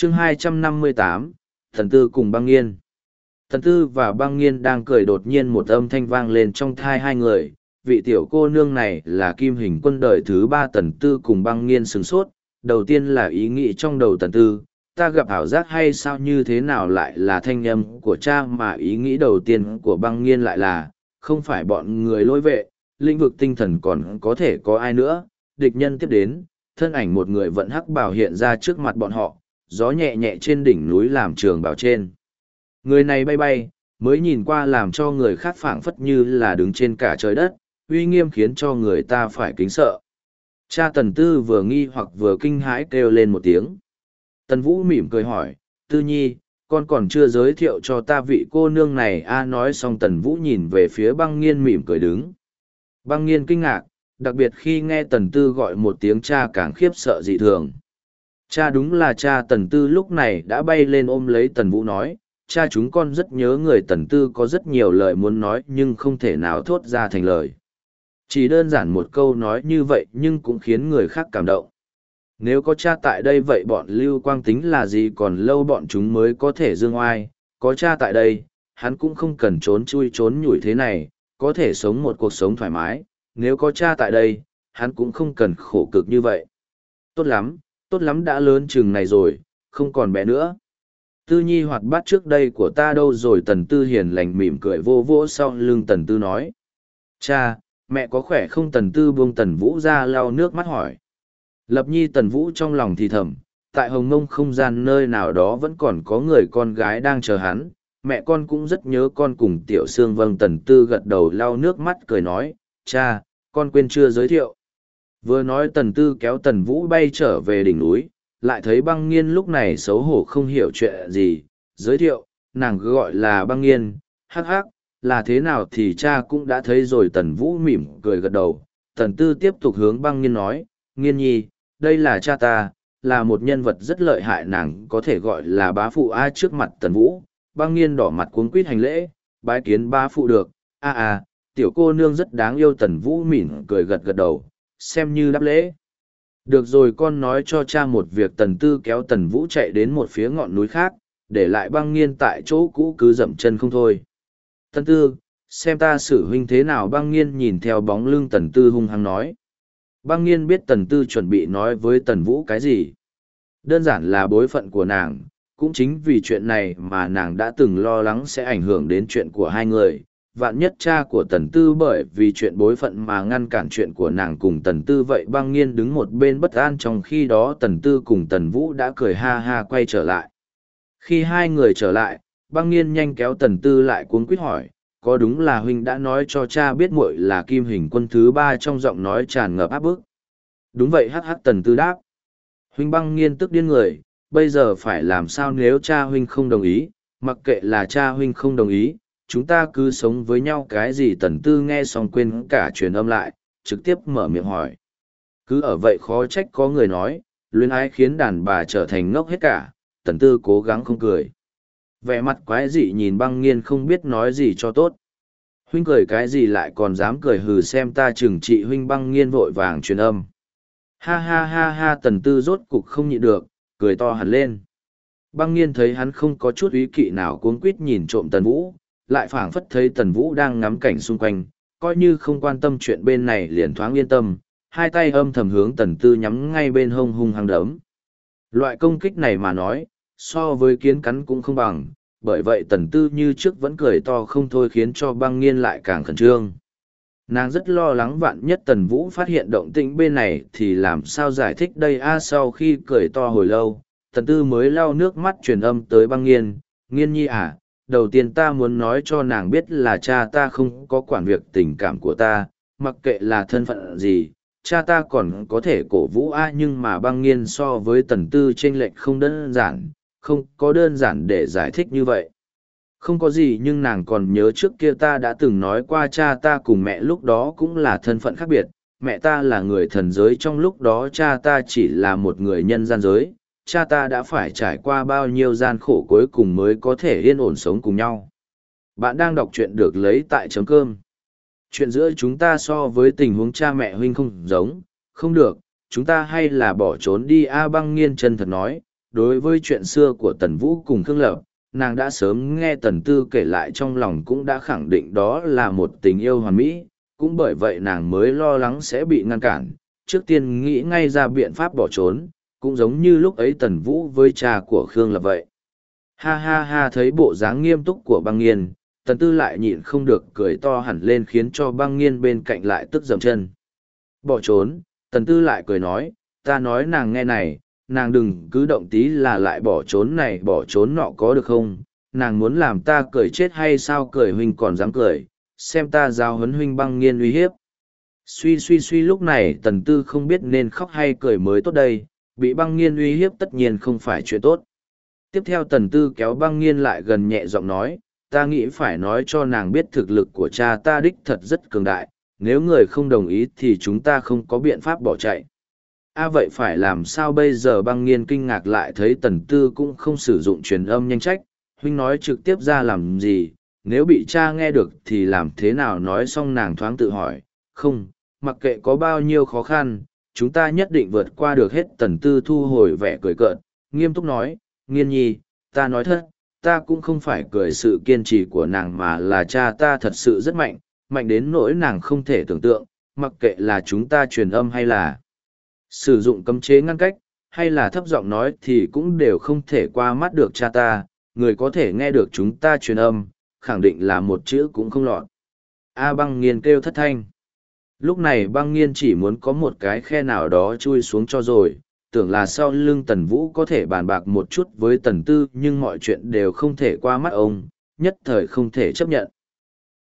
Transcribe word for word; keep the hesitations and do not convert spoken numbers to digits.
chương hai trăm năm mươi tám, Thần Tư cùng Băng Nghiên. Thần Tư và Băng Nghiên đang cười, đột nhiên một âm thanh vang lên trong thai hai người. Vị tiểu cô nương này là Kim Hình Quân đời thứ ba. Thần Tư cùng Băng Nghiên sửng sốt. Đầu tiên là ý nghĩ trong đầu Thần Tư, ta gặp ảo giác hay sao, như thế nào lại là thanh âm của cha, mà ý nghĩ đầu tiên của Băng Nghiên lại là, không phải bọn người lôi vệ, lĩnh vực tinh thần còn có thể có ai nữa. Địch nhân tiếp đến, thân ảnh một người vận hắc bào hiện ra trước mặt bọn họ, gió nhẹ nhẹ trên đỉnh núi làm trường bào trên. Người này bay bay, mới nhìn qua làm cho người khác phảng phất như là đứng trên cả trời đất, uy nghiêm khiến cho người ta phải kính sợ. Cha Tần Tư vừa nghi hoặc vừa kinh hãi kêu lên một tiếng. Tần Vũ mỉm cười hỏi, Tư Nhi, con còn chưa giới thiệu cho ta vị cô nương này a. Nói xong Tần Vũ nhìn về phía Băng Nghiên mỉm cười đứng. Băng Nghiên kinh ngạc, đặc biệt khi nghe Tần Tư gọi một tiếng cha càng khiếp sợ dị thường. Cha, đúng là cha. Tần Tư lúc này đã bay lên ôm lấy Tần Vũ nói, cha, chúng con rất nhớ người. Tần Tư có rất nhiều lời muốn nói nhưng không thể nào thốt ra thành lời. Chỉ đơn giản một câu nói như vậy nhưng cũng khiến người khác cảm động. Nếu có cha tại đây vậy bọn Lưu Quang tính là gì, còn lâu bọn chúng mới có thể dương oai. Có cha tại đây, hắn cũng không cần trốn chui trốn nhủi thế này, có thể sống một cuộc sống thoải mái. Nếu có cha tại đây, hắn cũng không cần khổ cực như vậy. Tốt lắm, tốt lắm, đã lớn chừng này rồi, không còn bé nữa. Tư Nhi hoạt bát trước đây của ta đâu rồi? Tần Tư hiền lành mỉm cười vô vỗ sau lưng Tần Tư nói. Cha, mẹ có khỏe không? Tần Tư buông Tần Vũ ra lau nước mắt hỏi. Lập Nhi. Tần Vũ trong lòng thì thầm, tại Hồng Mông không gian nơi nào đó vẫn còn có người con gái đang chờ hắn, mẹ con cũng rất nhớ con cùng Tiểu Sương. Vâng. Tần Tư gật đầu lau nước mắt cười nói, cha, con quên chưa giới thiệu. Vừa nói Tần Tư kéo Tần Vũ bay trở về đỉnh núi, lại thấy Băng Nghiên lúc này xấu hổ không hiểu chuyện gì. Giới thiệu, nàng gọi là Băng Nghiên. Hắc hắc, là thế nào thì cha cũng đã thấy rồi. Tần Vũ mỉm cười gật đầu. Tần Tư tiếp tục hướng Băng Nghiên nói, Nghiên nhi, đây là cha ta, là một nhân vật rất lợi hại, nàng có thể gọi là bá phụ a. Trước mặt Tần Vũ, Băng Nghiên đỏ mặt cuống quýt hành lễ, bái kiến bá phụ được. A a, tiểu cô nương rất đáng yêu. Tần Vũ mỉm cười gật gật đầu, xem như đáp lễ. Được rồi, con nói cho cha một việc. Tần Tư kéo Tần Vũ chạy đến một phía ngọn núi khác, để lại Băng Nghiên tại chỗ cũ cứ dậm chân không thôi. Tần Tư, xem ta xử huynh thế nào? Băng Nghiên nhìn theo bóng lưng Tần Tư hung hăng nói. Băng Nghiên biết Tần Tư chuẩn bị nói với Tần Vũ cái gì. Đơn giản là bối phận của nàng, cũng chính vì chuyện này mà nàng đã từng lo lắng sẽ ảnh hưởng đến chuyện của hai người. Vạn nhất cha của Tần Tư bởi vì chuyện bối phận mà ngăn cản chuyện của nàng cùng Tần Tư, vậy Băng Nghiên đứng một bên bất an. Trong khi đó Tần Tư cùng Tần Vũ đã cười ha ha quay trở lại. Khi hai người trở lại, Băng Nghiên nhanh kéo Tần Tư lại cuống quýt hỏi, có đúng là huynh đã nói cho cha biết muội là Kim Hình Quân thứ ba? Trong giọng nói tràn ngập áp bức. Đúng vậy. Hắc hắc. Tần Tư đáp. Huynh. Băng Nghiên tức điên người, bây giờ phải làm sao nếu cha huynh không đồng ý? Mặc kệ là cha huynh không đồng ý, chúng ta cứ sống với nhau cái gì? Tần Tư nghe xong quên cả truyền âm lại, trực tiếp mở miệng hỏi. Cứ ở vậy khó trách có người nói, luyến ái khiến đàn bà trở thành ngốc hết cả. Tần Tư cố gắng không cười. Vẻ mặt quái dị nhìn Băng Nghiên không biết nói gì cho tốt. Huynh cười cái gì lại còn dám cười? Hừ, xem ta trừng trị huynh. Băng Nghiên vội vàng truyền âm. Ha ha ha ha. Tần Tư rốt cục không nhịn được, cười to hẳn lên. Băng Nghiên thấy hắn không có chút ý kỵ nào, cuống quýt nhìn trộm Tần Vũ, lại phảng phất thấy Tần Vũ đang ngắm cảnh xung quanh, coi như không quan tâm chuyện bên này, liền thoáng yên tâm, hai tay âm thầm hướng Tần Tư nhắm ngay bên hông hung hăng đấm. Loại công kích này mà nói, so với kiến cắn cũng không bằng, bởi vậy Tần Tư như trước vẫn cười to không thôi, khiến cho Băng Nghiên lại càng khẩn trương. Nàng rất lo lắng vạn nhất Tần Vũ phát hiện động tĩnh bên này thì làm sao giải thích đây a. Sau khi cười to hồi lâu, Tần Tư mới lau nước mắt truyền âm tới Băng Nghiên, Nghiên nhi à, đầu tiên ta muốn nói cho nàng biết là cha ta không có quản việc tình cảm của ta, mặc kệ là thân phận gì, cha ta còn có thể cổ vũ a. Nhưng mà Băng Nghiên so với Tần Tư chênh lệch không đơn giản, không có đơn giản để giải thích như vậy. Không có gì, nhưng nàng còn nhớ trước kia ta đã từng nói qua cha ta cùng mẹ lúc đó cũng là thân phận khác biệt, mẹ ta là người thần giới, trong lúc đó cha ta chỉ là một người nhân gian giới. Cha ta đã phải trải qua bao nhiêu gian khổ cuối cùng mới có thể yên ổn sống cùng nhau. Bạn đang đọc truyện được lấy tại chấm cơm. Chuyện giữa chúng ta so với tình huống cha mẹ huynh không giống, không được, chúng ta hay là bỏ trốn đi a. Băng Nghiên chân thật nói, đối với chuyện xưa của Tần Vũ cùng Khương Lập, nàng đã sớm nghe Tần Tư kể lại, trong lòng cũng đã khẳng định đó là một tình yêu hoàn mỹ, cũng bởi vậy nàng mới lo lắng sẽ bị ngăn cản, trước tiên nghĩ ngay ra biện pháp bỏ trốn, cũng giống như lúc ấy Tần Vũ với cha của Khương Lập vậy. Ha ha ha, thấy bộ dáng nghiêm túc của Băng Nghiên, Tần Tư lại nhịn không được cười to hẳn lên, khiến cho Băng Nghiên bên cạnh lại tức dậm chân. Bỏ trốn, Tần Tư lại cười nói, ta nói nàng nghe này, nàng đừng cứ động tí là lại bỏ trốn này bỏ trốn nọ có được không, nàng muốn làm ta cười chết hay sao, cười huynh còn dám cười, xem ta giao huấn huynh. Băng Nghiên uy hiếp. Suy suy suy, lúc này Tần Tư không biết nên khóc hay cười mới tốt đây, bị Băng Nghiên uy hiếp tất nhiên không phải chuyện tốt. Tiếp theo Tần Tư kéo Băng Nghiên lại gần, nhẹ giọng nói, ta nghĩ phải nói cho nàng biết thực lực của cha ta đích thật rất cường đại, nếu người không đồng ý thì chúng ta không có biện pháp bỏ chạy. À vậy phải làm sao bây giờ? Băng Nghiên kinh ngạc lại thấy Tần Tư cũng không sử dụng truyền âm nhanh trách, huynh nói trực tiếp ra làm gì, nếu bị cha nghe được thì làm thế nào? Nói xong nàng thoáng tự hỏi, không, mặc kệ có bao nhiêu khó khăn, chúng ta nhất định vượt qua được hết. Tần Tư thu hồi vẻ cười cợt, nghiêm túc nói, Nghiên nhi, ta nói thật, ta cũng không phải cười sự kiên trì của nàng mà là cha ta thật sự rất mạnh, mạnh đến nỗi nàng không thể tưởng tượng, mặc kệ là chúng ta truyền âm hay là sử dụng cấm chế ngăn cách, hay là thấp giọng nói thì cũng đều không thể qua mắt được cha ta, người có thể nghe được chúng ta truyền âm, khẳng định là một chữ cũng không lọt. A Băng Nghiên kêu thất thanh. Lúc này Băng Nghiên chỉ muốn có một cái khe nào đó chui xuống cho rồi, tưởng là sau lưng Tần Vũ có thể bàn bạc một chút với Tần Tư, nhưng mọi chuyện đều không thể qua mắt ông, nhất thời không thể chấp nhận.